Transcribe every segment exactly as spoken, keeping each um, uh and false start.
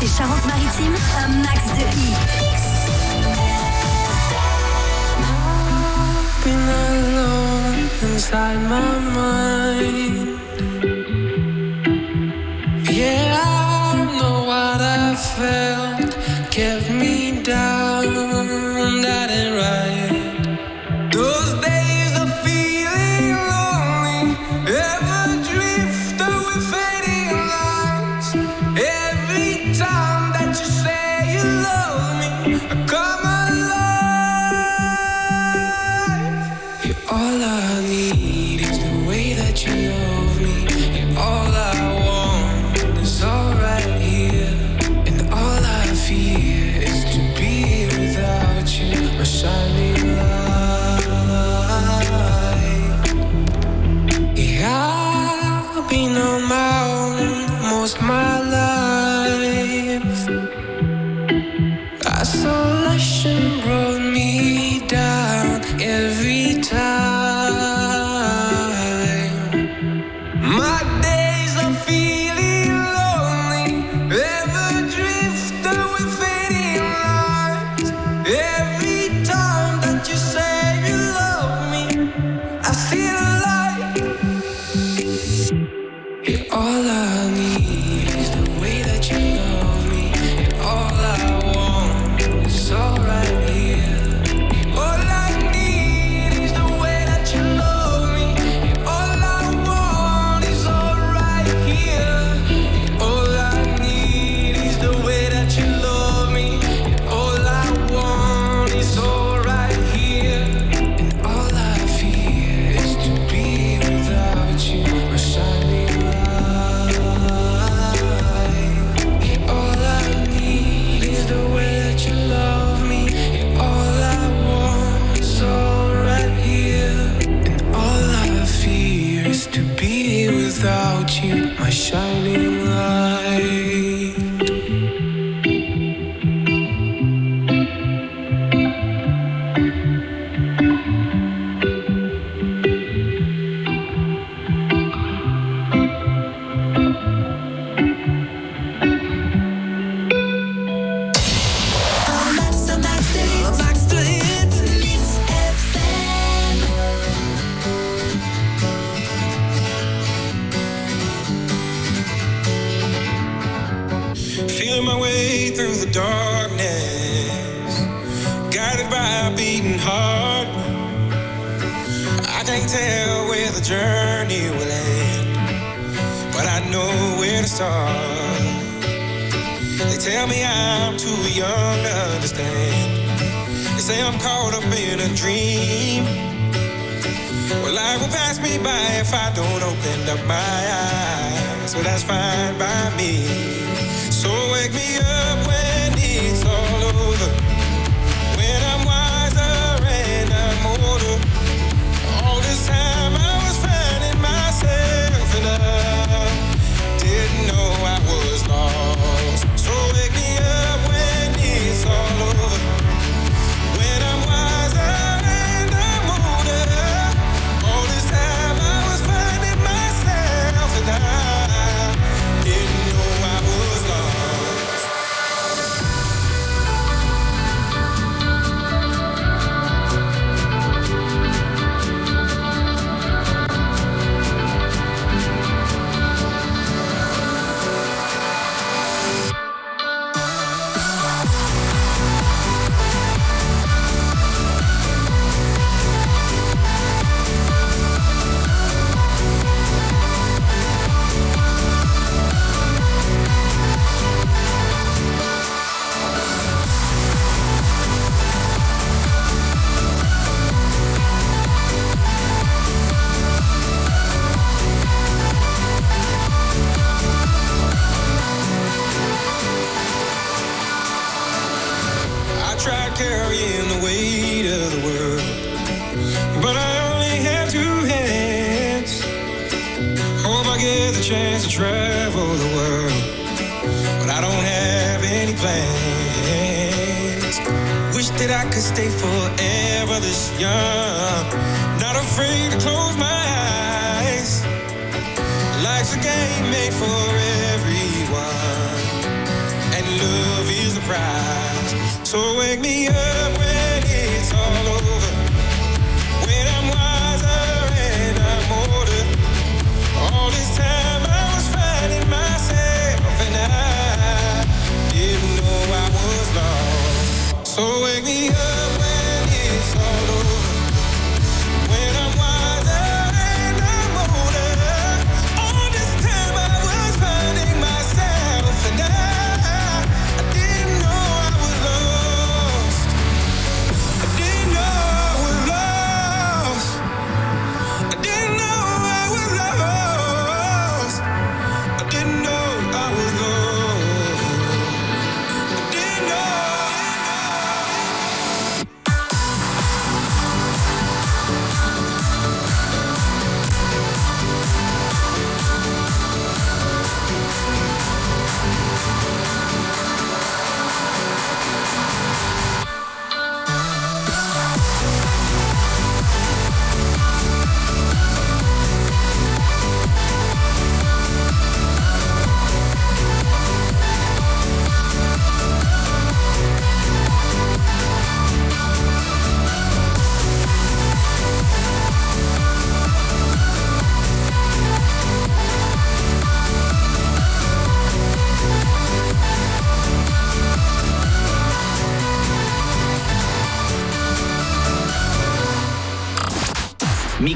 des Charentes-Maritimes, un max de hits. Been alone inside my mind. Yeah, I know what I felt kept me down. That ain't right. Those days of feeling lonely, ever drift away fading lights. Every time that you say you love me, I come alive. You're all I need is the way that you love me, and all I want is all right here, and all I fear is to be without you, my shining light. Yeah, I've been on my own most my life. Isolation brought me down every time. My days of feeling lonely, ever drift away fading lights. Every time that you say you love me, I see the light. Yeah, all I need is the way that you love me, and all I want is all right here. All I need is the way that you love me, and all I want is all right here. All I need is the way that you love me, and all I want is all right here. And all I fear is to be without you, my shining light. And all I need is the way that you love me, and all I want is all right here. And all I fear is to be without you, my shining light. Feeling my way through the darkness, guided by a beating heart. I can't tell where the journey will end, but I know where to start. They tell me I'm too young to understand. They say I'm caught up in a dream. Well, life will pass me by if I don't open up my eyes. So that's fine by me. So wake me up when it's all over, when I'm wiser and I'm older. All this time I was finding myself and I didn't know I was lost. So wake me up when it's all over, when I'm wiser and I'm older. All this time I was finding myself and I didn't know I was lost. Carrying the weight of the world, but I only have two hands. Hope I get the chance to travel the world, but I don't have any plans. Wish that I could stay forever this young, not afraid to close my eyes. Life's a game made for everyone, and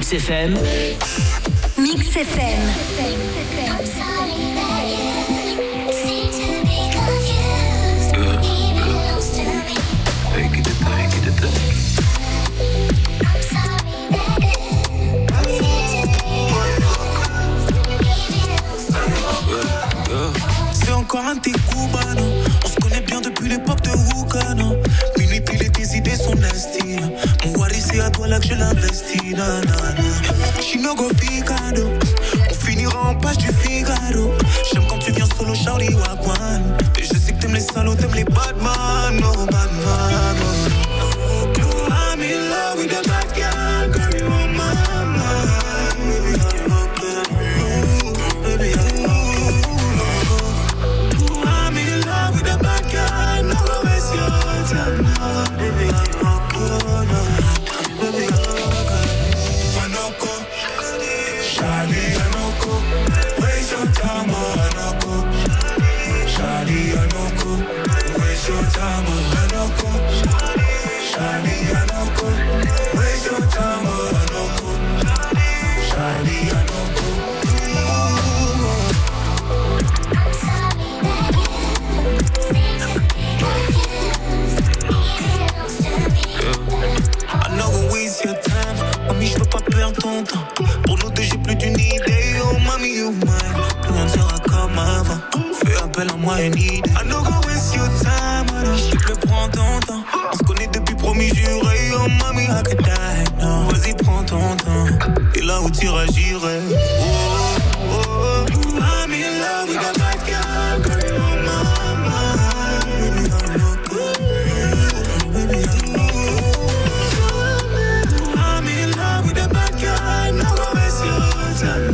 Mix F M. Mix F M. C'est encore un de tes cubano. On se connaît bien depuis l'époque de Hookano. Minuit pile et tes idées sont nasty. Mon wari c'est à toi là que je l'investis. Chinogo Picado. On finira en page du Figaro. J'aime quand tu viens solo Charlie Wagwan. Et je sais que t'aimes les salauds, t'aimes les badman. Oh badman oh. I'm in love with a bad girl. Girl you on my mind. Baby I'm I'm in love with a bad guy. No go waste your time now. Baby I'm oh no. Baby I'm Anoko. Charlie Anoko. Waste your time oh Anoko. Charlie Anoko. Waste your time oh Anoko. Charlie Anoko. Waste your time oh Anoko. Charlie Anoko. I know go waste your time. Mami, je veux pas perdre ton temps. Pour nous deux, j'ai plus d'une idée. Oh, mami, you mine. Plus on sera comme avant. Fais appel à moi, une idée. I know go waste your time. Alors, s'il te plaît, prends ton temps. On se connaît depuis promis juré. Oh, mami, I could die. No. Vas-y, prends ton temps. Et là où t'iras, j'irai. Oh, oh, oh. I'm in love with a bad girl. Girl, you're on my mind. Baby, I'm loco. Baby, I'm loco. I'm in love with a bad guy. No go waste your time.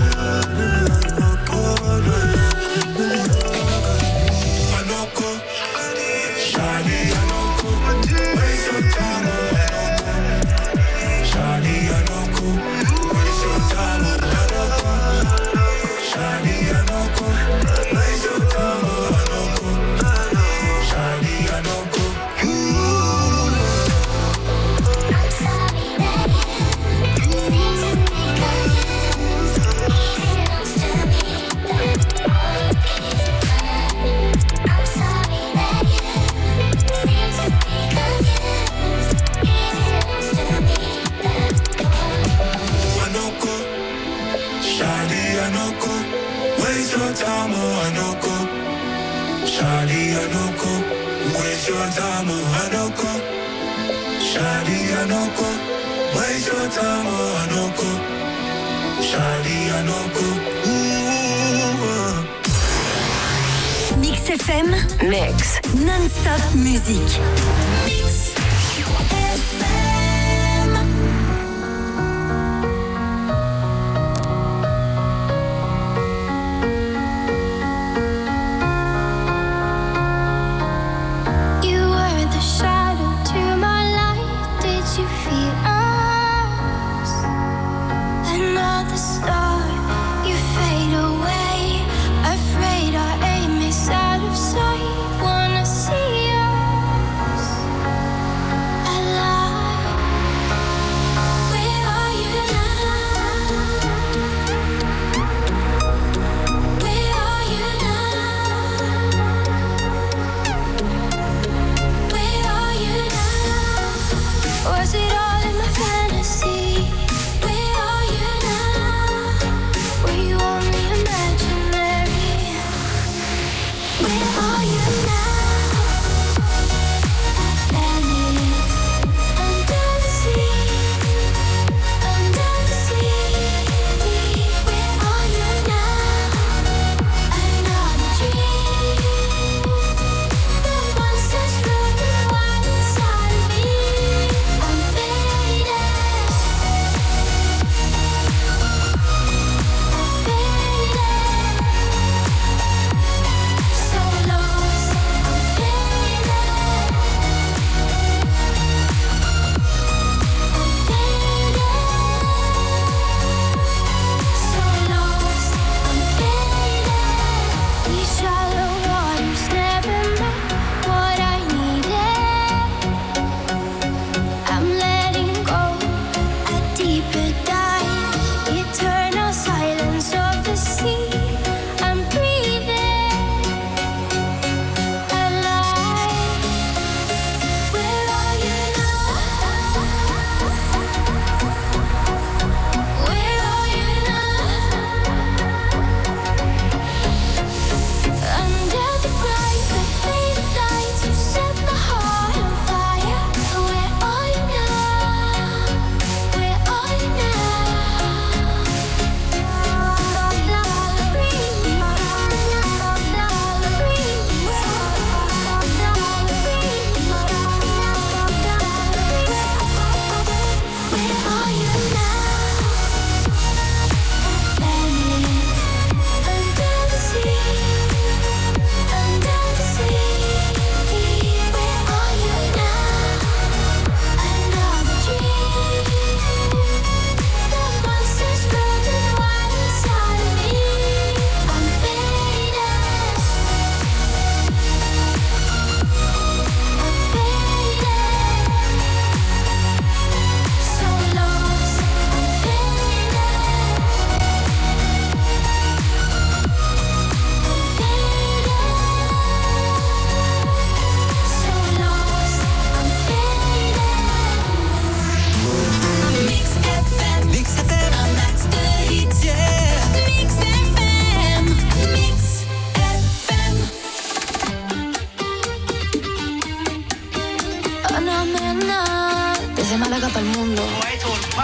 Anoko, Charlie Anoko, waste your time. Charlie Anoko, waste your time. Charlie Anoko, waste your time. Charlie Anoko. Anoko, waste your time, oh Anoko. Charlie Anoko, waste your time, oh Anoko. Charlie Anoko, waste your time, oh Anoko. Charlie Anoko. Ooh. Mix F M. Mix. Non-stop musique. Mix F M. Afraid our aim is out of sight. Wanna see us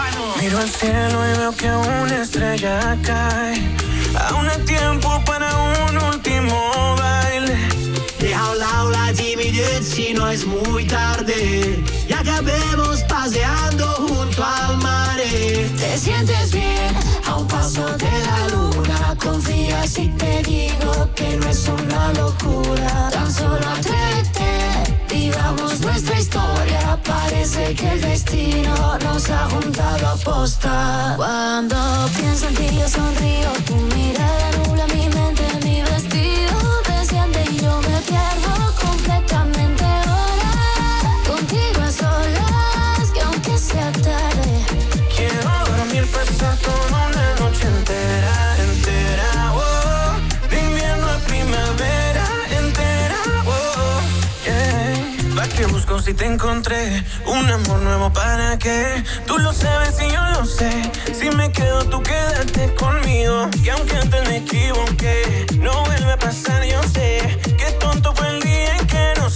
Miro al cielo y veo que una estrella cae. Aún hay tiempo para un último baile. Deja a un lado la timidez si no es muy tarde. Y acabemos paseando junto al mar. Te sientes bien a un paso de la luna. Confía si te digo que no es una locura. Tan solo atrévete, vivamos nuestra historia. Parece que el destino nos ha juntado a posta. Cuando pienso en ti yo sonrío. Tu mirada nubla mi mente, mi vestido desciende y yo me pierdo completamente ahora. Contigo a solas, que aunque sea tarde, quiero dormir, pasar toda una noche entera, entera, oh. De invierno a primavera, entera, oh, yeah. ¿Pa' qué busco si te encontré? Un amor nuevo, ¿para qué? Tú lo sabes y yo lo sé. Si me quedo, tú quédate conmigo. Que aunque antes me equivoqué, no vuelve a pasar, yo sé. Qué tonto fue el día en que nos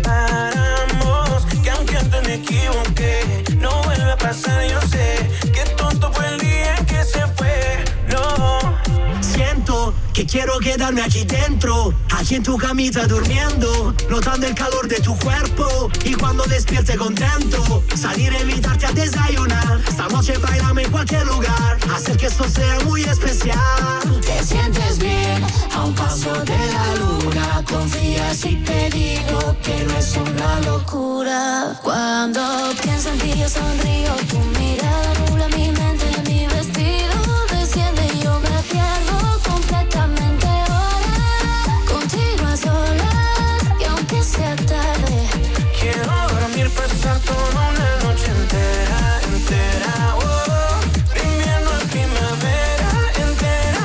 separamos. Que aunque antes me equivoqué, no vuelve a pasar, yo sé. Qué tonto fue el día en que se fue, no. Siento que quiero quedarme aquí dentro, aquí en tu camita durmiendo, notando el calor de tu cuerpo. Y cuando despierte contento, salir a invitarte a desayunar. Esta noche bailame en cualquier lugar, hacer que esto sea muy especial. te sientes bien a un paso de la luna. Confía si te digo que no es una locura. Cuando pienso en ti yo sonrío. Tu mirada nubla mi mente, mi vestido desciende y yo me pierdo completamente ahora. Contigo a solas, y aunque sea tarde, quiero dormir, pasar toda una noche entera, entera, oh. De invierno a primavera, entera,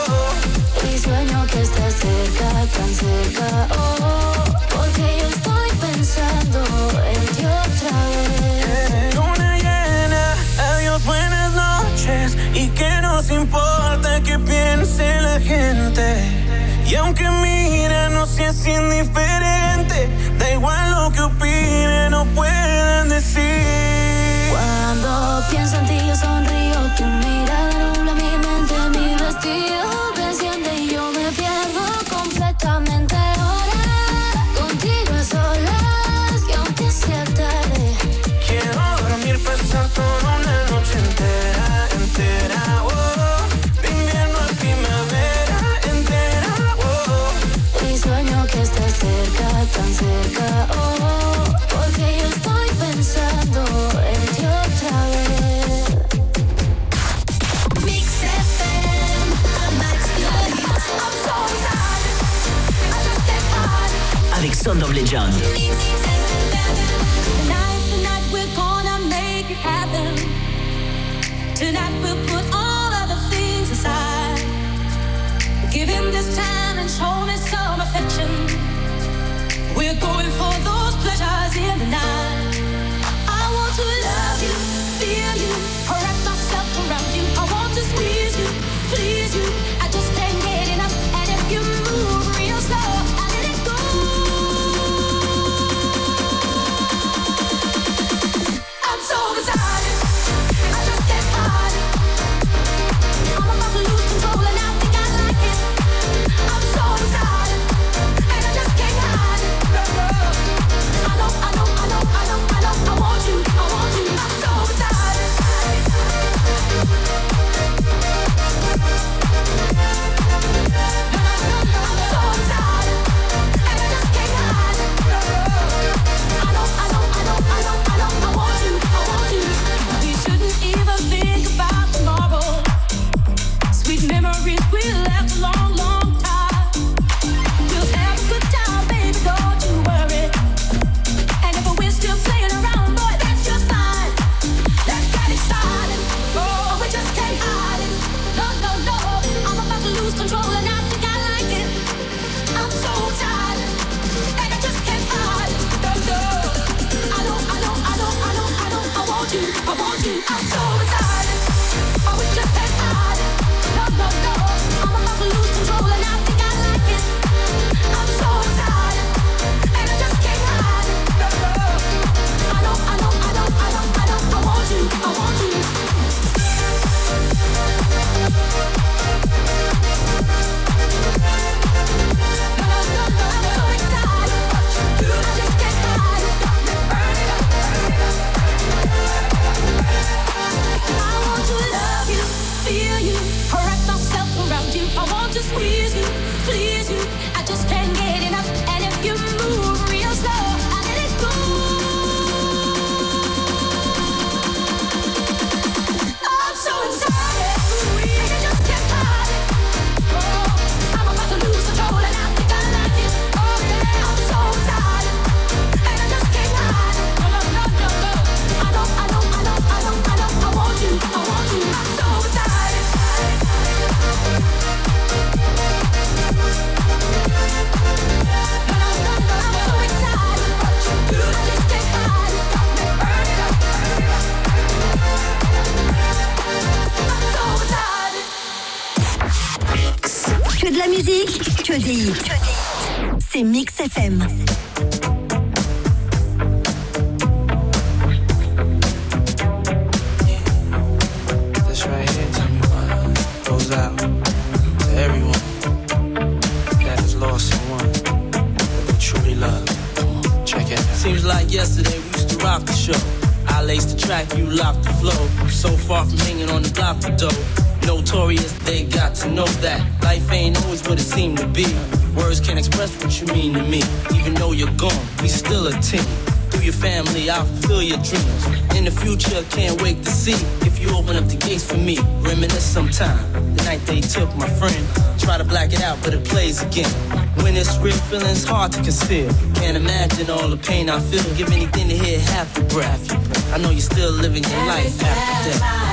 oh. y sueño que estás cerca, tan cerca, oh. Porque yo estoy pensando en ti otra vez. Luna llena, adiós, buenas noches. Y que nos importa que piense la gente. Y aunque mira, no seas indiferente. Da igual lo que opinen o puedan decir. Cuando pienso en ti yo sonrío. Tu mirada nubla mi mente, mi vestido desciende y yo me pierdo completamente ahora. Contigo a solas, y aunque sea tarde, quiero dormir, pasar toda una noche entera, entera, oh. De invierno a primavera, entera, oh. y sueño que estás cerca, tan cerca, oh. Porque yo estoy pensando en ti otra vez. Mix F M, Max Light. I'm so tired, I just get hard. Alexandre Legend. Mix F M. Tonight, tonight we're gonna make it happen. Tonight we'll put all other things aside. Give him this time and show me some affection. We're going for those pleasures in the night. I want to love you, feel you, wrap myself around you. I want to squeeze you, please you. I just can't get enough. And if you move real slow, I let it go. I'm so excited, I just get hard. I'm about to lose control and I think I like it. I'm so excited, and I just can't hide it. I know, I know, I know, I know, I know. I want you, I want you. I'm so excited. I'm so excited, and I just can't hide it. I know, I know, I know, I know, I know. I want you, I want you. We shouldn't even think about tomorrow. Sweet memories will last a long, long time. We'll have a good time, baby, don't you worry. And if we're still playing around, boy, that's just fine. Let's get excited, oh, we just can't hide it. No, no, no, I'm about to lose control and I think I like it. I'm so tired, and I just can't hide it. No, no, I know, I know, I know, I know, I know. I want you, I want you. I'm so excited, oh, we just can't hide it. No, no, no, I'm about to lose control and I think I like it. I'm so tired, and I just can't hide it. No, no, I know, I know, I know, I know, I know. I want you, I want you. around you. I want to squeeze you, please you. I just can't get enough. And if you move real slow, I let it go. I'm so excited, I just can't hide it. Oh, I'm about to lose control and I think I like it. Oh yeah, I'm so excited, and I just can't hide it. No, no, no, no, no. I know, I know, I know, I know, I know. I want you, I want you. I'm so excited. No, no, no, no. I'm so excited. What you do, I just can't hide it. Got me burning up. I'm so excited. Que de la musique, que des hits. C'est Mix F M. This right here, tell me what goes out to everyone that has lost someone that they truly love. Come on, check it out. Seems like yesterday we used to rock the show. I laced the track, you locked the flow. So far from hanging on the block for dough. Notorious, they got to know that life ain't always what it seemed to be. Words can't express what you mean to me. Even though you're gone, we still a team. Through your family, I'll fulfill your dreams. In the future, can't wait to see if you open up the gates for me. Reminisce sometime, the night they took my friend. Try to black it out, but it plays again. When it's real, feeling's hard to conceal. Can't imagine all the pain I feel. Give anything to hear half your breath. I know you're still living your life after death.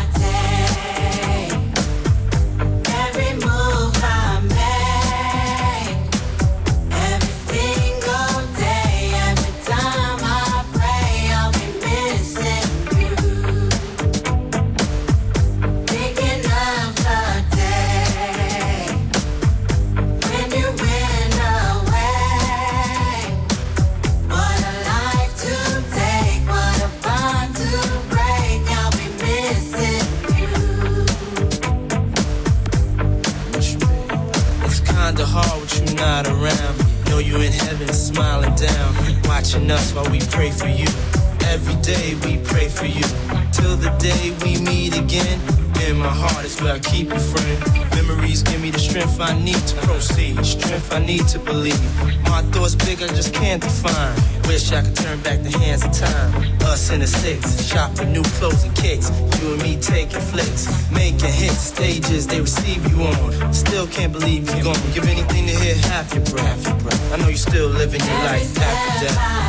Not around, know you in heaven smiling down, watching us while we pray for you. Every day we pray for you, till the day we meet again. In my heart is where I keep you, friend. Memories give me the strength I need to proceed, strength I need to believe. My thoughts big, I just can't define. Wish I could turn back the hands of time. Us in the six, shop for new clothes and kicks. You and me taking flicks, making hits, stages they receive you on. Still can't believe you're gone. Give anything to hear half your breath. I know you're still living your life after death.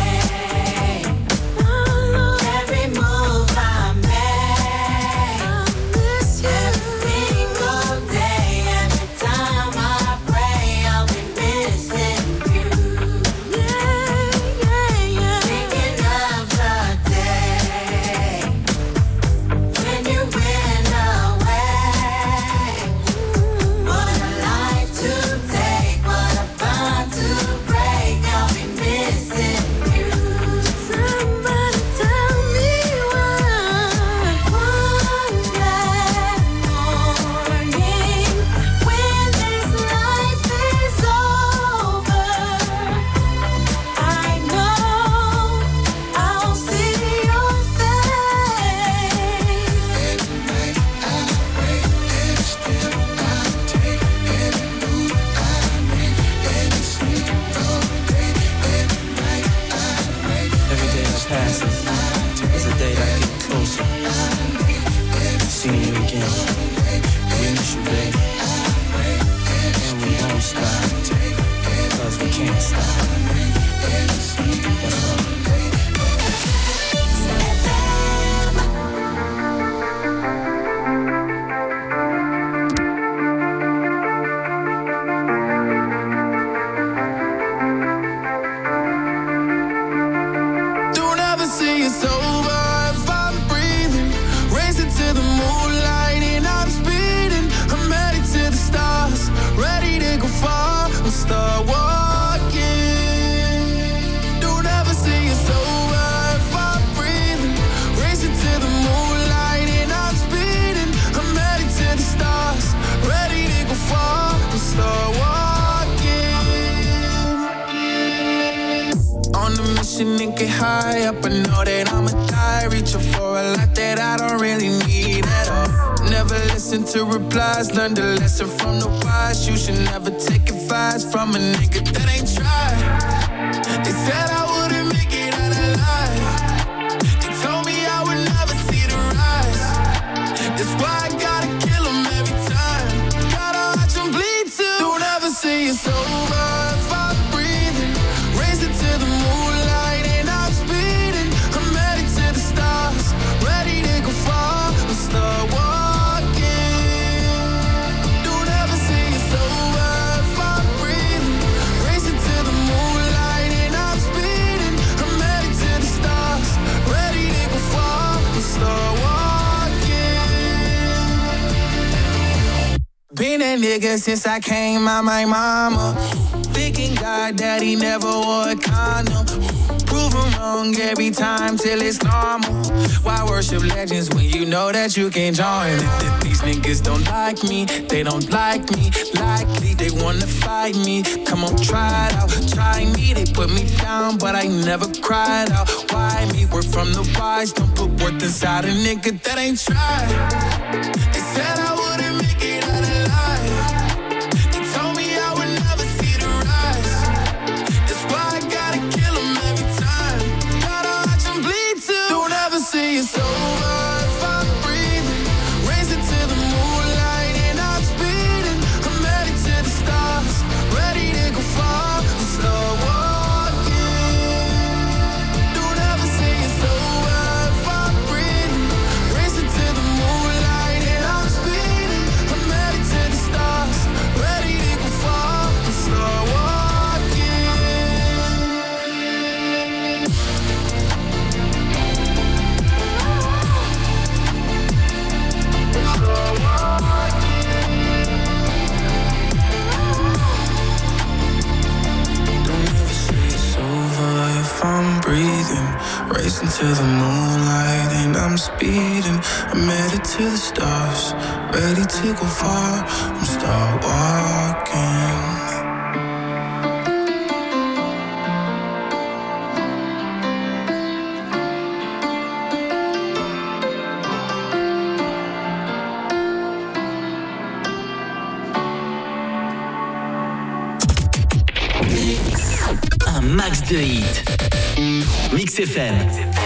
And get high up, I know that I'ma die. Reaching for a lot that I don't really need at all. Never listen listen to replies. Learn the lesson from the wise. You should never take advice from a nigga that ain't tried. They said I wouldn't make it out alive. They told me I would never see the rise. That's why I gotta kill them every time. Gotta watch them bleed too. Don't ever say it's over if I'm breathing. Raise it to the moonlight and I'm speeding. I'm headed to the stars, ready to go far. I'll start walking. Don't ever say it's over if I'm breathing. Raise it to the moonlight and I'm speeding. I'm headed to the stars, ready to go far. I'll start walking. Been a nigga since I came out my mama. Thinking God that he never wore a condom. Proven wrong every time till it's normal. Why worship legends when you know that you can't join them? These niggas don't like me, they don't like me. Likely they wanna fight me. Come on, try it out, try me. They put me down, but I never cried out. Why me? We're from the wise. Don't put worth inside a nigga that ain't tried. They said I wouldn't make it out alive. They told me I would never see the rise. That's why I gotta kill them every time. Gotta watch them bleed too. Don't ever say it's over if I'm breathing. Raise it to the moonlight and I'm speeding. I'm headed to the stars, ready to go far. I'll start walking. Don't ever say it's over if I'm breathing. Raise it to the moonlight and I'm speeding. I'm headed to the stars, ready to go far. I'll start walking. Don't ever say it's over if I'm breathing. Racing to the moonlight and I'm speeding. I'm headed to the stars, ready to go far. I'm start walking. Un max de hits. Mix F M.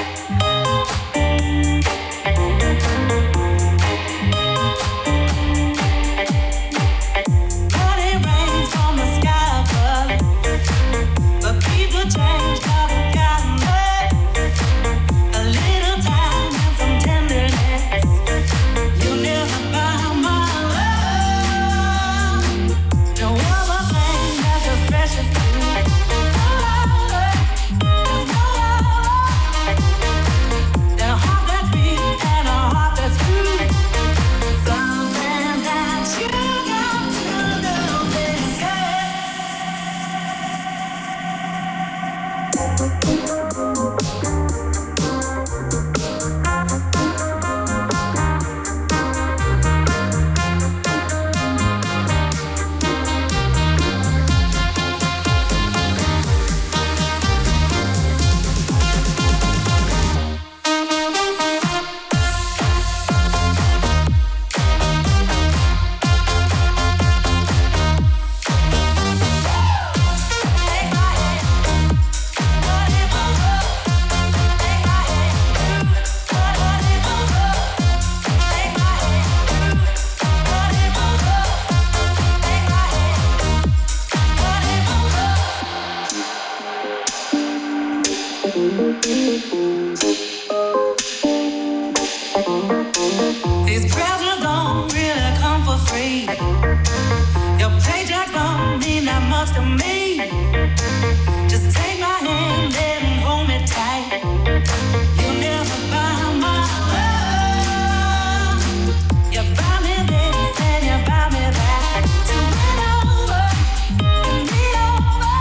These presents don't really come for free. Your paycheck don't mean that much to me. Just take my hand and hold me tight. You'll never buy my love. You buy me this and you buy me that. To win over, win me over.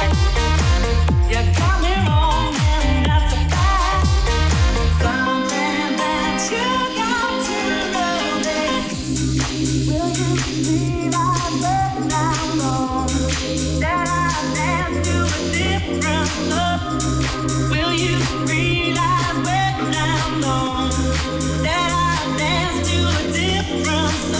You got me wrong and that's a fact. Something that you got to know this. Will you believe I let down on that I dance to a different love? Will you realize when I'm gone that I dance to a different song?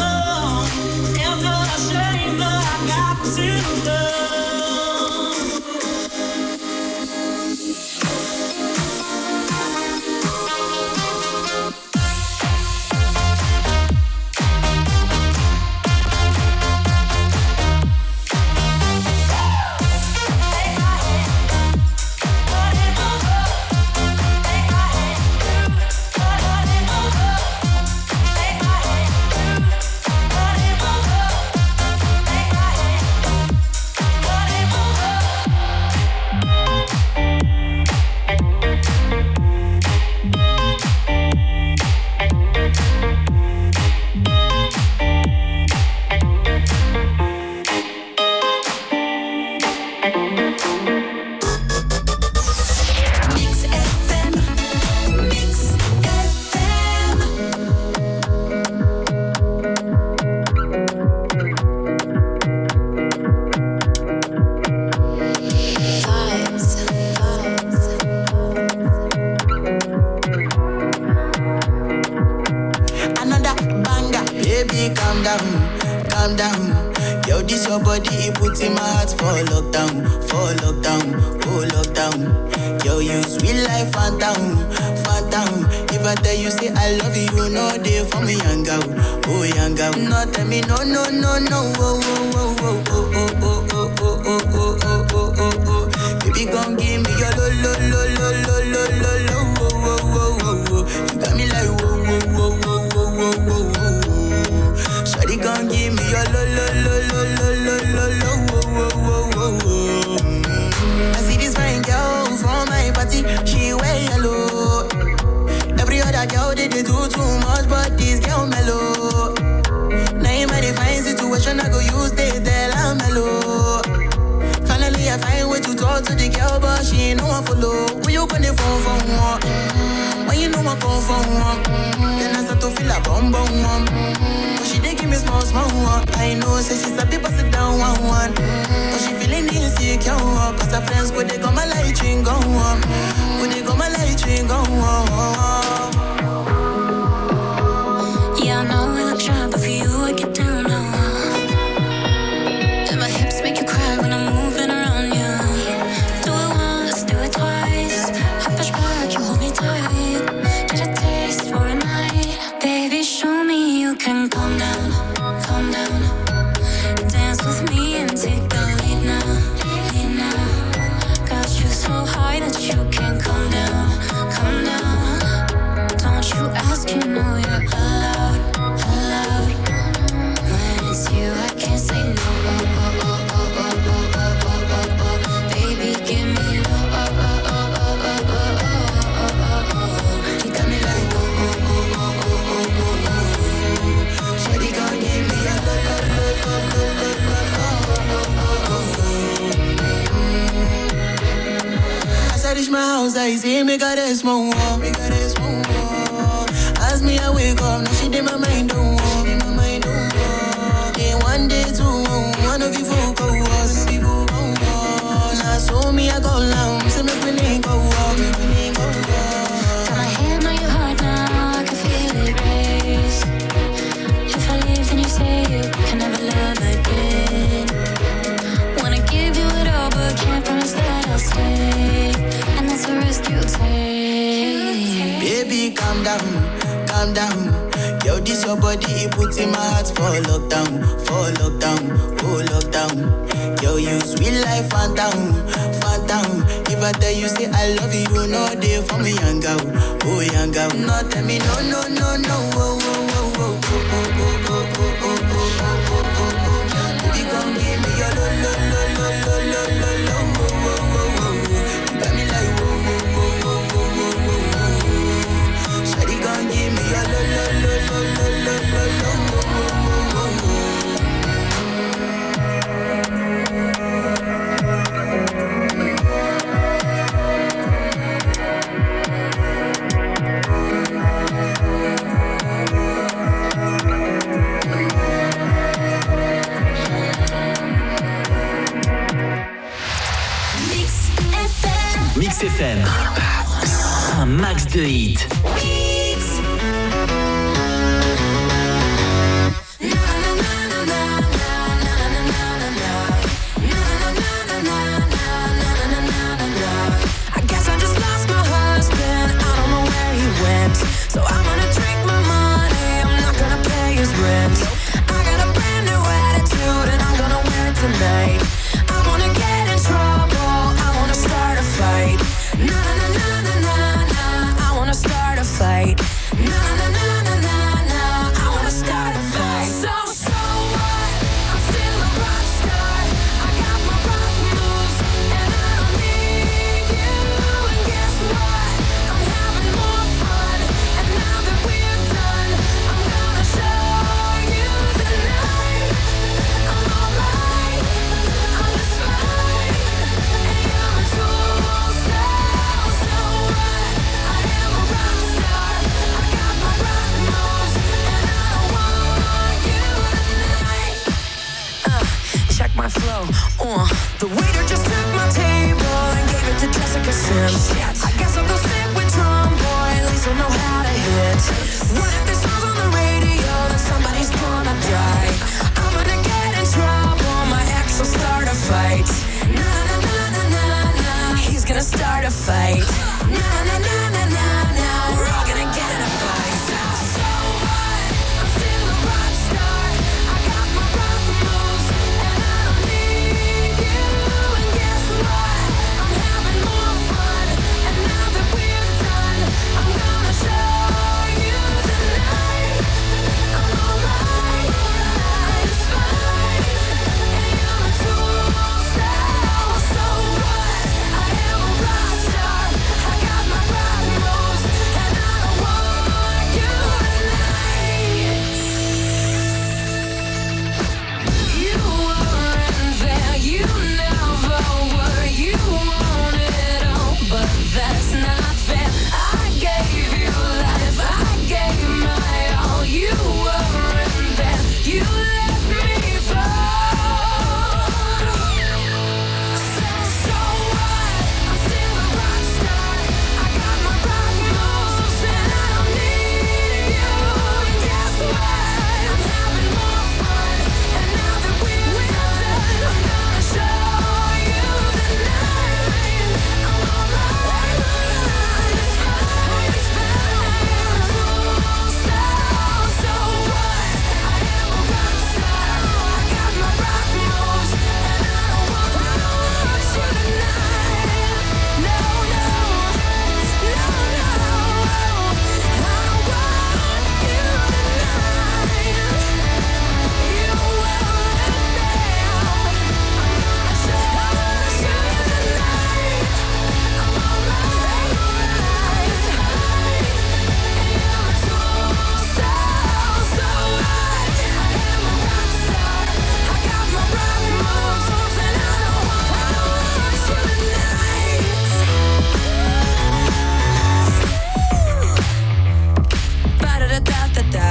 calm down. Yo, this your body, it puts in my heart for lockdown, for lockdown, oh lockdown. Yo, you sweet life, phantom, phantom. If I tell you say I love you, you know they for me young girl, oh young girl. No tell me no, no, no, no, oh, oh, oh, oh, oh, oh, oh, oh, oh, oh, oh, oh, oh, oh, oh. Baby, gon' give me your lo, lo, lo, lo, lo, lo, lo, lo, oh, oh, oh, oh, oh. You got me like whoa, whoa, whoa, whoa, whoa, whoa, whoa, whoa. Shawty gon' give me your lo, lo, lo, lo, lo, lo, lo, lo, oh, oh, oh, oh, oh. I see this fine girl from my party, she wear yellow. Every other girl they, they do too much, but this girl mellow. Now in my divine situation, I go use they tell I'm mellow. Finally, I find way to talk to the girl, but she ain't no one follow. Who you gonna phone for one? When you know I come for one, then I start to feel a bum bum one. But she dey give me small small one. I know, say she's a bit pass it down one one. But she feeling insecure, cause her friends go they come my light ring go on. Go they come my light ring go on. Yeah, I know we look shy, but for you I get down now. And my hips make you cry when I'm moving around you. Do it once, do it twice. I push back, you hold me tight. Get a taste for a night. Baby, show me you can calm down, calm down. Dance with me and take the lead now, lead now. Got you so high that you can't calm down, calm down. Don't you ask, you know you're allowed, allowed. When it's you, I can't say no. Oh, oh, oh, oh, oh, oh, oh, oh, oh. Baby, give me love. Oh, oh, oh, oh, oh, oh, oh, oh, oh. You got me like oh, oh, oh, oh, oh, oh, oh, oh. Shawty gon' give me a love, love, love, love, love, love, oh, oh, oh, oh. As I reach my house, I see me got a small wall, me got a small wall. As me I wake up, now she did my mind don't walk, my mind don't walk. Day one, day two, one of you folk go us, people go us. Now so me I go down, say me we link go walk, me we link go walk. Got my hand on your heart now, I can feel it race. If I leave, then you say you can never love again. Wanna give you it all, but can't promise that I'll stay. And that's a risk you take. Baby, calm down, calm down. Yo, this your body, it puts in my heart for lockdown, for lockdown, oh lockdown. Yo, you sweet life, phantom, phantom. If I tell you say I love you, you know they for me young girl, oh young girl. No tell me no, no, no, no, oh, oh, oh, oh, oh, oh, oh, oh, oh, oh, oh, oh, oh. Baby, come give me your lo, lo, lo, lo, lo, lo, lo, lo, oh, oh, oh, oh. You got me like whoa, whoa, whoa, whoa, whoa, whoa, whoa. Shawty gon' give me your lo, lo, lo, lo, lo, lo, lo, lo, oh, oh, oh, oh, oh. Mix F M. Un max de hits. I guess I just lost my husband. I don't know where he went. So I'm gonna drink my money. I'm not gonna pay his rent. I got a brand new attitude and I'm gonna wear it tonight. I wanna get in trouble. I wanna start a fight. Na na na na na na. I wanna start a fight. Na na na na na na. I wanna start a fight. So so what? I'm still a rock star. I got my rock moves and I don't need you. And guess what? I'm having more fun. And now that we're done, I'm gonna show you tonight. I'm alright. I'm just fine. And you're a tool, so so what? I am a rock star. I got my rock moves and I don't want you tonight. Uh, check my flow. Uh, the waiter just took my table and gave it to Jessica Sims. I guess I'll go sit with Tom Boy. At least I know how to hit. What if this song's on the radio? Then somebody's gonna die. I'm gonna start a fight. Na na na na na na, we're all gonna get in a fight. So what? I'm still a rock star. I got my rock moves, and I don't need you. And guess what? I'm having more fun. And now that we're done, I'm gonna show you tonight. I'm alright, it's fine. And you're a tool, so, so what? I am a rock star. I got my rock moves, and I don't want you tonight. You weren't there, you never were. You want it all, but that's not fair. I gave you life, I gave my all. You weren't there, you let me fall. So, so what? I'm still a rock star. I got my rock moves, and I don't need you. And guess what? I'm having more fun. And now that we're done, I'm gonna show you tonight. I'm alright, it's fine, it's fine. So, so what? I am a rock star. I got my rock moves, and I don't want you tonight. No, no, no, no. I don't want you tonight. You won't let down. I'm gonna show you tonight. I'm alright, it's fine. And you're a tool, so, so what? I am a rock star. I got my rock moves, and I don't want, I don't want you tonight. Ba-da-da-da-da-da.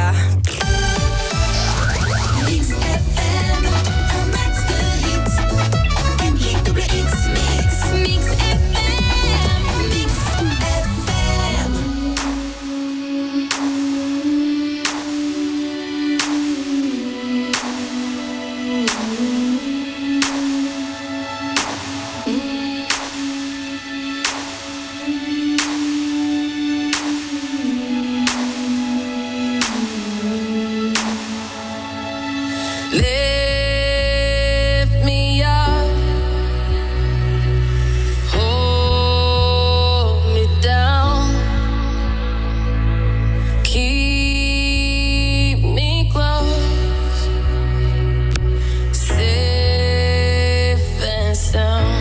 Mix F M, un max de hits. M I X X Mix. Mix F M, Mix F M. Lift me up, hold me down, keep me close, safe and sound.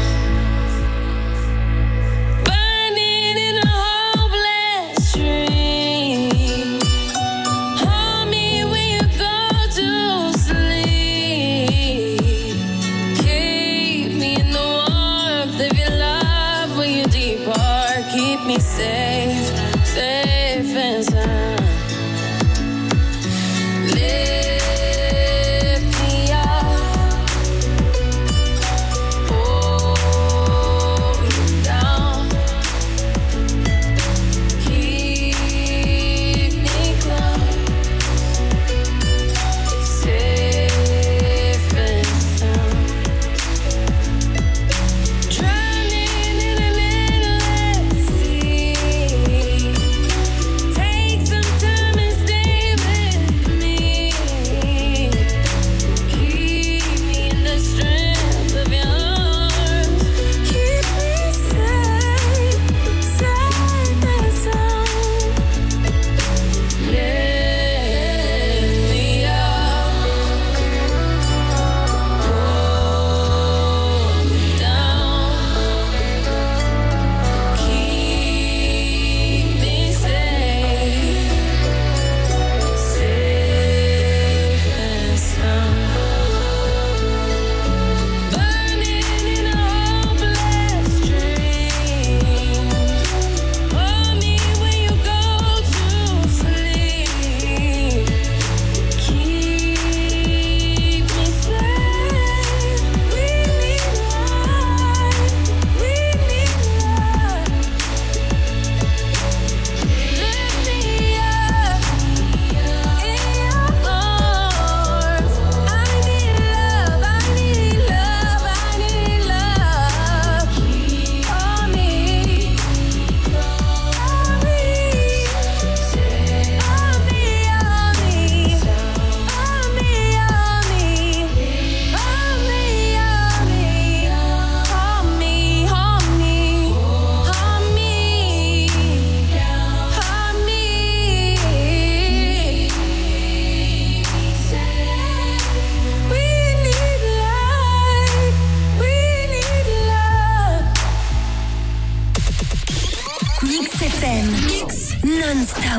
Burning in a hopeless dream. Hold me when you go to sleep. Keep me in the warmth of your love when you depart. Keep me safe, safe and sound. Lift me up, hold me down, keep me close, safe and sound. Drowning in an endless sea. non-stop.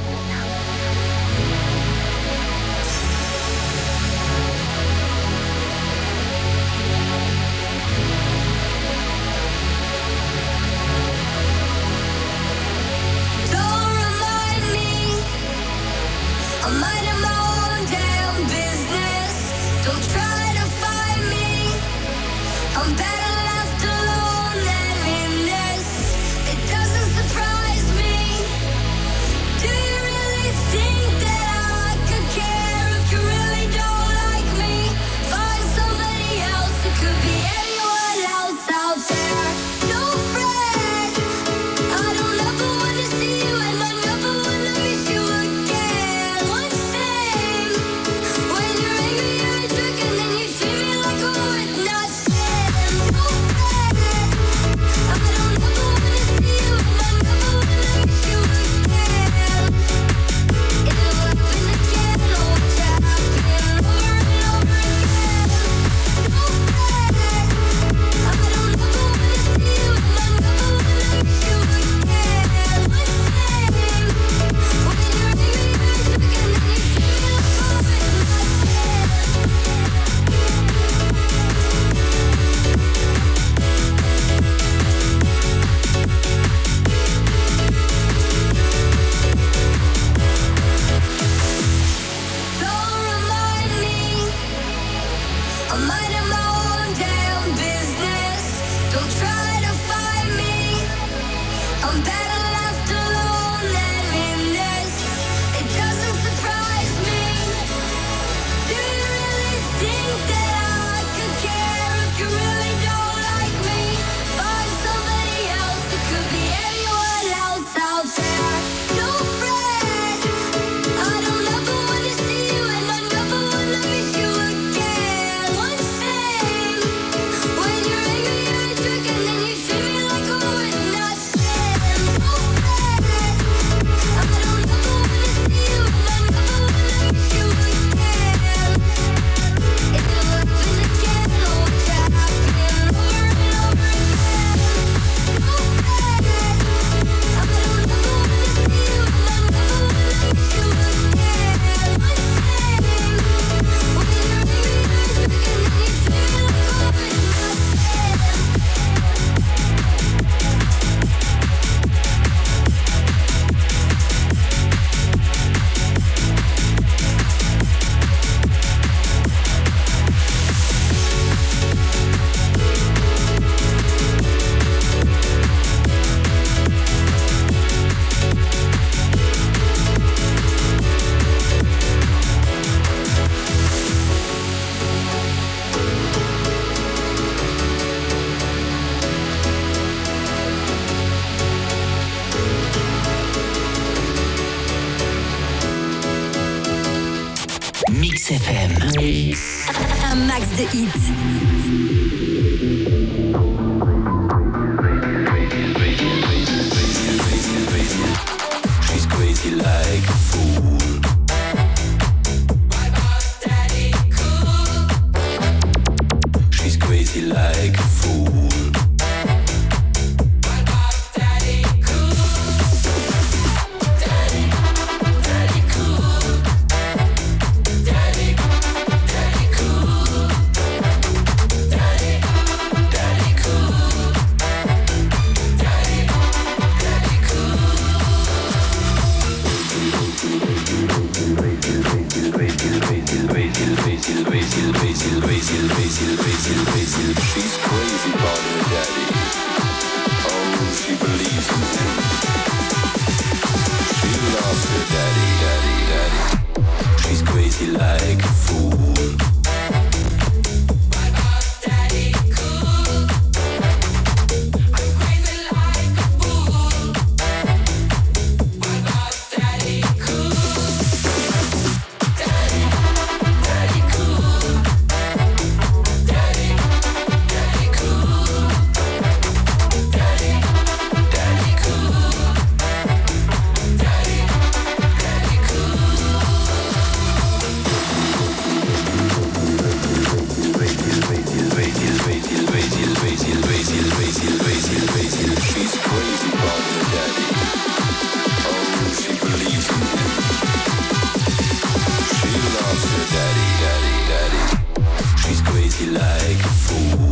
Don't remind me, I'm minding my own damn business. Don't try to find me, I'm better left alone than in this. It doesn't surprise me. Do you really think that I could care if you really don't like me? Find somebody else, it could be anyone else out there. Don't fret, I don't ever wanna see you and I never wanna miss you again. One thing, when you're angry you're a jerk and then you treat me like I'm worth nothing. Don't fret, I don't ever wanna see you and I never wanna miss you again. It'll happen again, oh watch it happen over and over again. Don't fret, I don't ever wanna see you and I never wanna miss you again. One thing, when you're angry you're a jerk and then you treat me like I'm worth nothing. Don't remind me, I'm minding my own damn business. Don't try to find me, I'm better left alone than in this. It doesn't surprise me. Do you really think that I could care if you really don't like me? Find somebody else, it could be anyone else out there. Don't fret, I don't ever wanna see you and I never wanna miss you again. One thing, when you're angry you're a jerk and then you treat me like I'm worth nothing. Don't fret, I don't ever wanna see you and I never wanna miss you again. It'll happen again, oh watch it happen over and over again. Don't fret, I don't ever wanna see you and I never wanna miss you again. One thing, when you're angry you're a jerk and then you treat me like I'm worth Mix F M. Un max de hits. She's crazy like a fool. She's crazy like a fool. She's crazy about her daddy. Oh, she believes in him. She loves her daddy, daddy, daddy. She's crazy like a fool. crazy like a fool.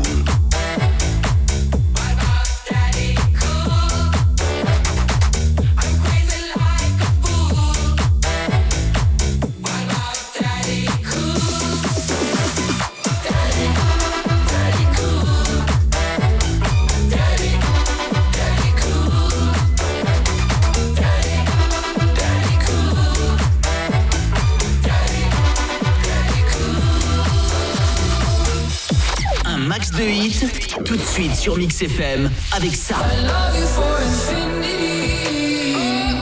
Max de hits, tout de suite sur Mix F M avec ça. I love you for infinity.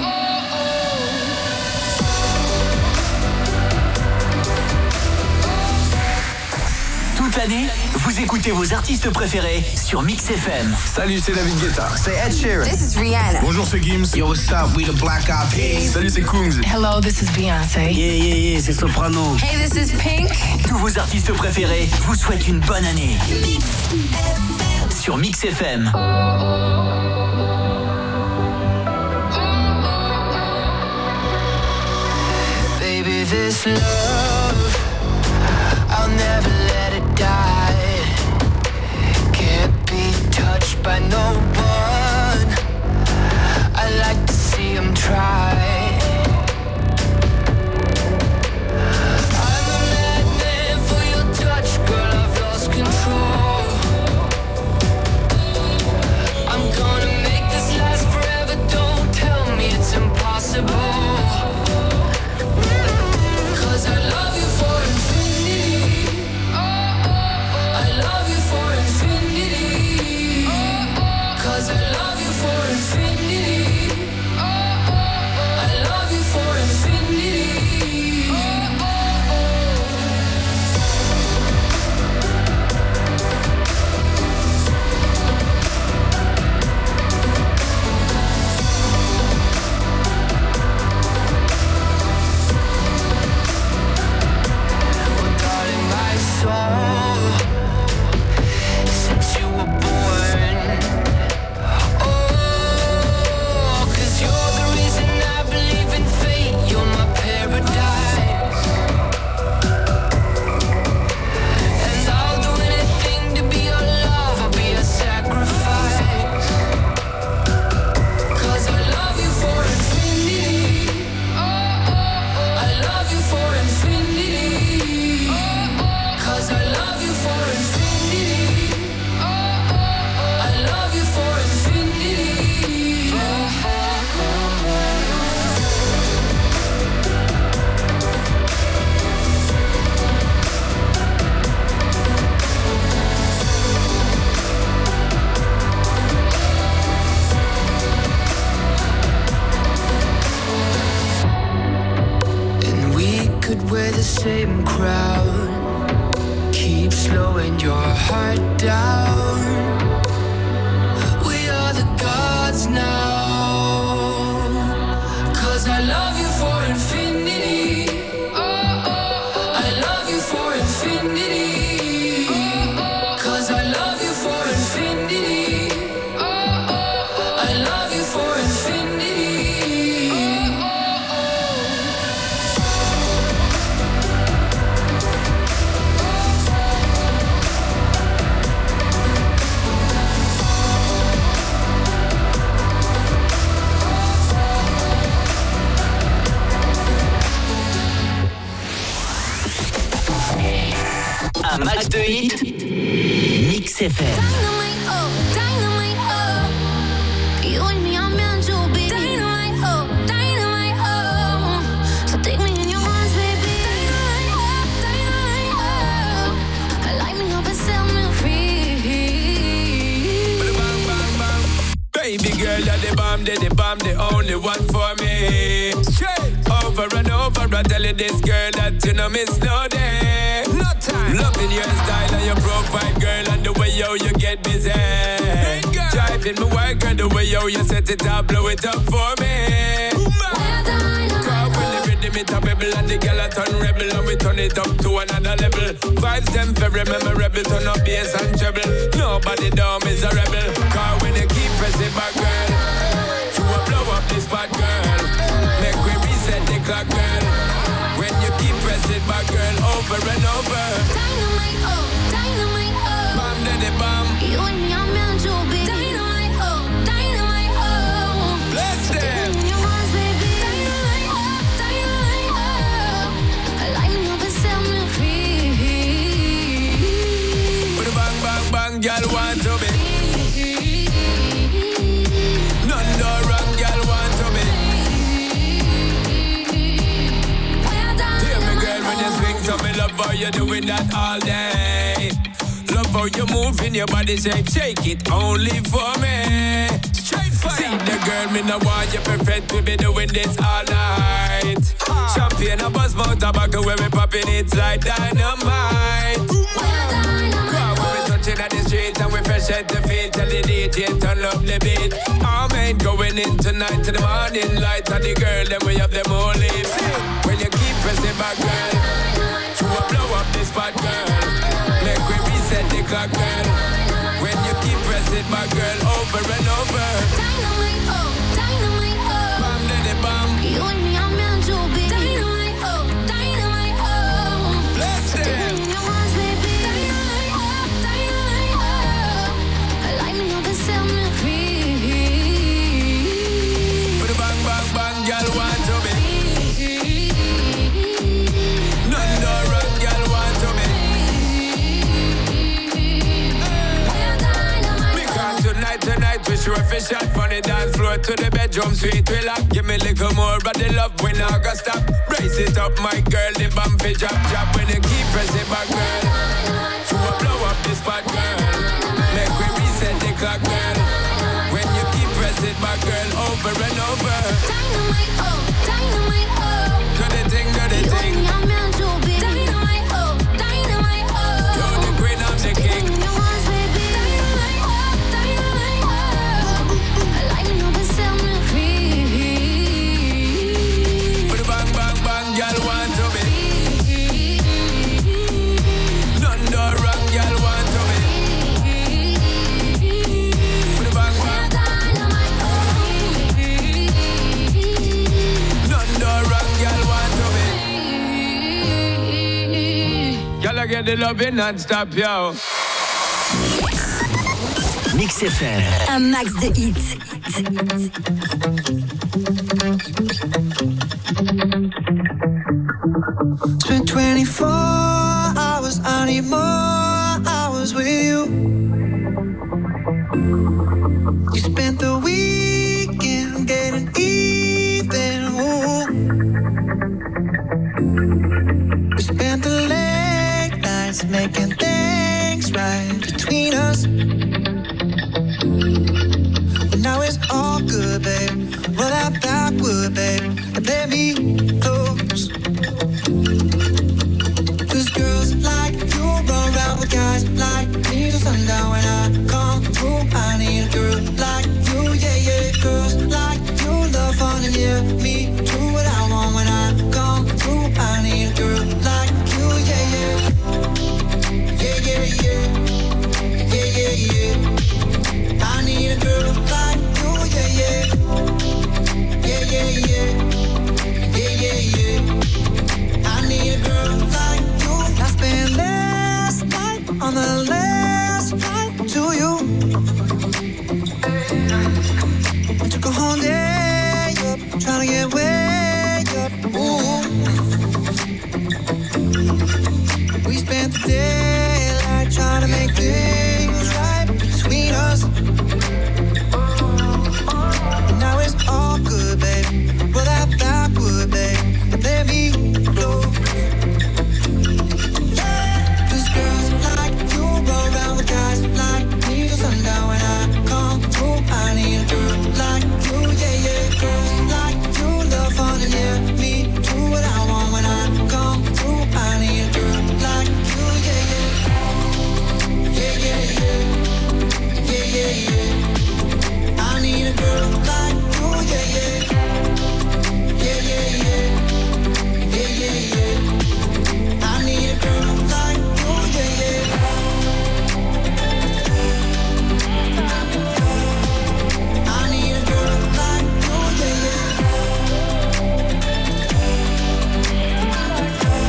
Toute l'année, vous écoutez vos artistes préférés sur Mix F M. Salut, c'est David Guetta. C'est Ed Sheeran. This is Rihanna. Bonjour, c'est Gims. Yo, what's up? We the Black Eyed Peas. Salut, c'est Kungs. Hello, this is Beyoncé. Yeah, yeah, yeah, c'est Soprano. Hey, this is Pink. Tous vos artistes préférés vous souhaitent une bonne année. Sur Mix F M. Baby, this love, I'll never let it die. Can't be touched by no one. I like to see him try. I'm a madman for your touch, girl, I've lost control. I'm gonna make this last forever, don't tell me it's impossible. Cause I love you for infinity. I love you for infinity. Cause I love you for infinity. I love you for infinity. Oh, darling, my soul, since you were born. Oh, 'cause you're the reason I believe in fate. You're my paradise. And I'll do anything to be your love. I'll be a sacrifice. 'Cause I love you for infinity. I love you for infinity. 'Cause I love you for infinity. I love you for infinity. And we could wear the same crown. Keep slowing your heart down. We are the gods now. 'Cause I love you for infinity. I love you for infinity. 'Cause I love you for infinity. I love you for infinity. Un max de hits, Mix F M. Dynamite, oh, dynamite, oh. You and me are meant to be. Dynamite, oh, dynamite, oh. So take me in your arms, baby. Dynamite, oh, dynamite, oh. Light me up and set me free. Baby girl, you're the bomb, the the bomb, the only one for me. Straight over and over, I tell you this girl that you know miss no day. No time. Loving your style and your profile, girl, and the way yo you get busy. Hey, driving me work, girl, the way yo you set it up, blow it up for me. Car when the rhythm it a pebble and the girl a turn rebel and we turn it up to another level. Vibes them very memorable, turn up bass and treble. Nobody down is a rebel. Car when you keep pressing back, girl, you will blow up this spot, girl. Make we reset the clock, girl. When you keep pressing back, girl, over and over. Dynamite, oh, dynamite. You and me are meant to be. Dynamite, oh, dynamite, oh. Bless them. In your arms, baby. Dynamite, oh, dynamite, oh. Light me up and set me free. With a bang, bang, bang, girl want to be. None no wrong, girl want to be. Dear me girl, when you swing, so me love how you doing that all day. Love how you move in your body shape, shake it only for me. Straight fire. See the girl, me no want you perfect, we be doing this all night. Champagne, a buzz, mouth, tobacco, when we popping it like dynamite. Come when we touching at the street and we fresh at the feet, tell the D J turn up the beat. All men going in tonight to the morning light, and the girl, then we have them all live. When you keep pressing back, girl, you will blow up this spot, girl. Make we reset the clock, girl. When you keep pressing back, girl, over and over. Dynamite, oh, dynamite, oh. Bam, daddy, bam. You and me are meant to be. Dynamite, oh, dynamite, oh. Bless them. In your arms, baby. Dynamite, oh, dynamite, oh. Light me up and set me free. With a bang, bang, bang, girl want to be. None no wrong, girl want to be. Because tonight, tonight we sure fish out from the dance floor to the bedroom sweet we lock. Give me a little more of the love when I go stop. Brace it up, my girl, the bump fi drop, drop. When you keep pressing back, girl, you will blow up this spot, girl. Make we reset the clock, girl. When you keep pressing back, girl, over and over. Dynamite, oh, dynamite, oh. Do the thing, do the You thing. and me are meant to be. Dynamite, oh, dynamite, oh. You're the queen, I'm the king. In your arms, baby. Dynamite, oh, dynamite, oh. Light me up and set me free. With a bang, bang, bang, girl want to be. None no wrong, girl want to be. With a bang, bang. None no wrong, girl want to be. Girl, I get the loving non-stop, yo. Mix F M. Un max de hits. Spent twenty-four hours, I need more hours with you. You spent the weekend getting even. Ooh. We spent the late nights making things right between us. But now it's all good, babe. Roll that backward, babe, and let me close. Cause girls like you run around with guys like me till sundown. When I come through, I need a girl like you, yeah, yeah. Girls like you love fun and yeah, me do what I want. When I come through, I need a girl like you, yeah, yeah. Yeah, yeah, yeah. Yeah, yeah, yeah. I need a girl like you, yeah, yeah. Yeah, yeah, yeah. Yeah, yeah, yeah. I need a girl like you. I spent last night on the last flight to you. We took a whole day up, trying to get way up. Ooh. We spent the daylight trying to make things right between us. And now it's all good, babe. Roll that backward, babe, and let me close. Cause girls like you roll around with guys like me till sundown. When I come through, I need a girl like you, yeah, yeah. Girls like you love fun and yeah, me do what I want. When I come through, I need a girl like you, yeah, yeah. Yeah, yeah, yeah. Yeah, yeah, yeah. I need a girl like you, yeah, yeah. Yeah, yeah, yeah. Yeah, yeah, yeah. I need a girl like you, yeah, yeah. I need a girl like you, yeah, yeah.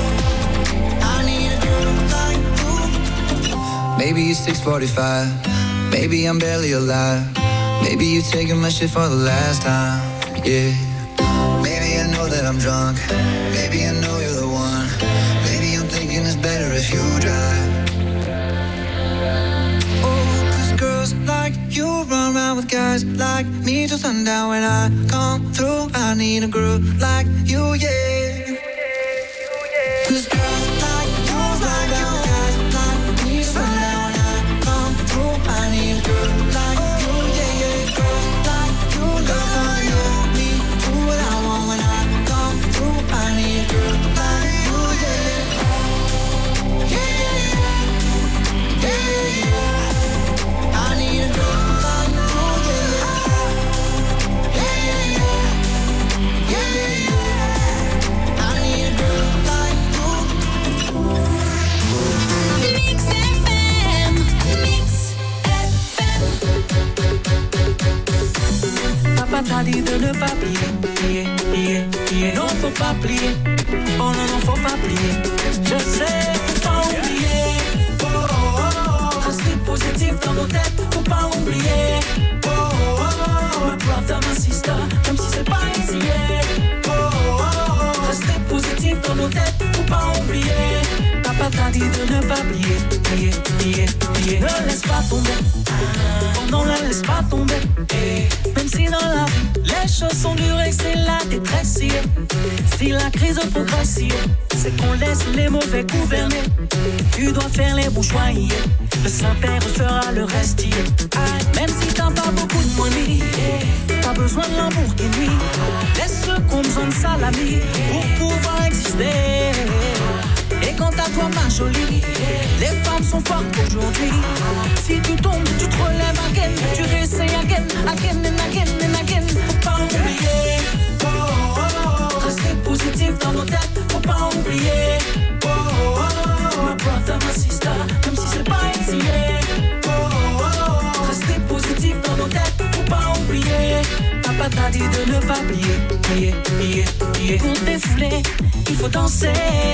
I need a girl like you. Maybe it's six forty-five. Maybe I'm barely alive. Maybe you taking my shit for the last time. Yeah. Maybe I know that I'm drunk. Maybe I know you're the one. Maybe I'm thinking it's better if you drive. Oh, cause girls like you run around with guys like me till sundown. When I come through, I need a girl like you, yeah. Cause girls like you run around with guys like me till sundown. When I come through, I need a girl like you, yeah, yeah. Girls like you love on you. Me do what I want when I come through. I need a girl like you, yeah, yeah, yeah, yeah, yeah. I need a girl like you, yeah, yeah, yeah, yeah, yeah. I need a girl like you. Mix F M, Mix F M. Papa t'a dit de ne pas plier, plier, plier, plier. Non, faut pas plier. Oh non, non, faut pas plier. Je sais, faut pas oublier. Oh, oh, oh. Rester positif dans nos têtes, faut pas oublier. Oh, oh, oh. Ma brother, ma sister, comme si c'est pas ici. Oh, oh, oh. Rester positif dans nos têtes, faut pas oublier. Papa t'a dit de ne pas plier, plier, plier, plier. Ne laisse pas tomber. Oh non, ne laisse pas tomber. Même si dans la vie, les choses sont dures et c'est la détresse. Si la crise progresse, c'est qu'on laisse les mauvais gouverner. Tu dois faire les bons choix. Le Saint-Père fera le reste. Même si t'as pas beaucoup de money, t'as besoin de l'amour qui nuit. Laisse ceux qui ont besoin de salami pour pouvoir exister. Et quant à toi ma jolie, les femmes sont fortes aujourd'hui. Si tu tombes, tu te relèves again. Tu réessayes again, again and again and again. Faut pas oublier. Oh, oh, oh. Rester positif dans nos têtes, faut pas oublier. Oh, oh, oh. Ma brother, ma sister, comme si c'est pas ici. Oh, oh, oh. Rester positif dans nos têtes, faut pas oublier. Papa t'a dit de ne pas plier, plier, plier, plier. Pour te défouler, il faut danser.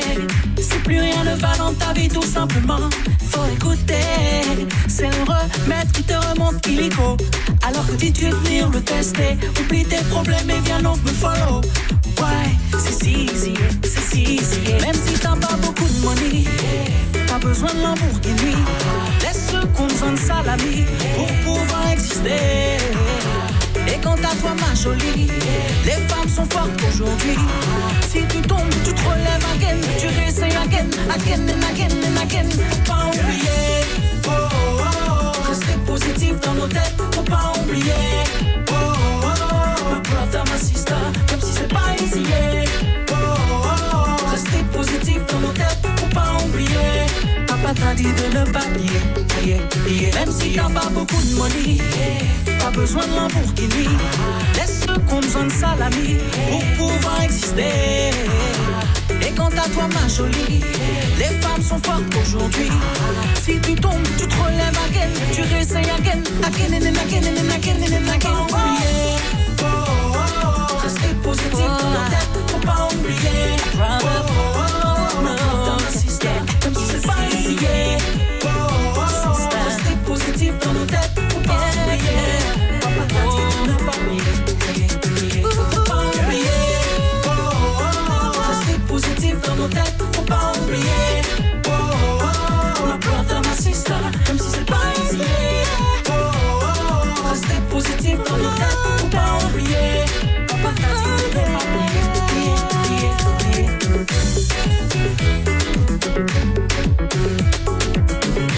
Si plus rien ne va dans ta vie, tout simplement, faut écouter. C'est le remède qui te remonte illico. Alors que dis-tu venir me tester. Oublie tes problèmes et viens donc me follow. Ouais, c'est si easy, c'est si easy. Même si t'as pas beaucoup de money, t'as besoin de l'amour qui nuit. Laisse ceux qui ont besoin de salami pour pouvoir exister. Et quant à toi ma jolie, les femmes sont fortes aujourd'hui. Si tu tombes, tu te relèves again. Tu réessayes again, again and again and again. Faut pas oublier. Oh, oh, oh. Rester positif dans nos têtes, faut pas oublier. Oh, oh, oh. Ma brother, ma sister, comme si c'est pas ici. Oh, oh, oh. Rester positif dans nos têtes, faut pas oublier. Papa t'a dit de ne pas plier, plier, plier. Même si t'as pas beaucoup de money, t'as besoin de l'amour qui nuit. Laisse ceux qui ont besoin de salami pour pouvoir exister. Et quant à toi ma jolie, les femmes sont fortes aujourd'hui. Si tu tombes, tu te relèves again. Tu réessayes again, again and again and again and again. Faut pas oublier. Oh, oh, oh. Rester positif dans nos têtes, faut pas oublier.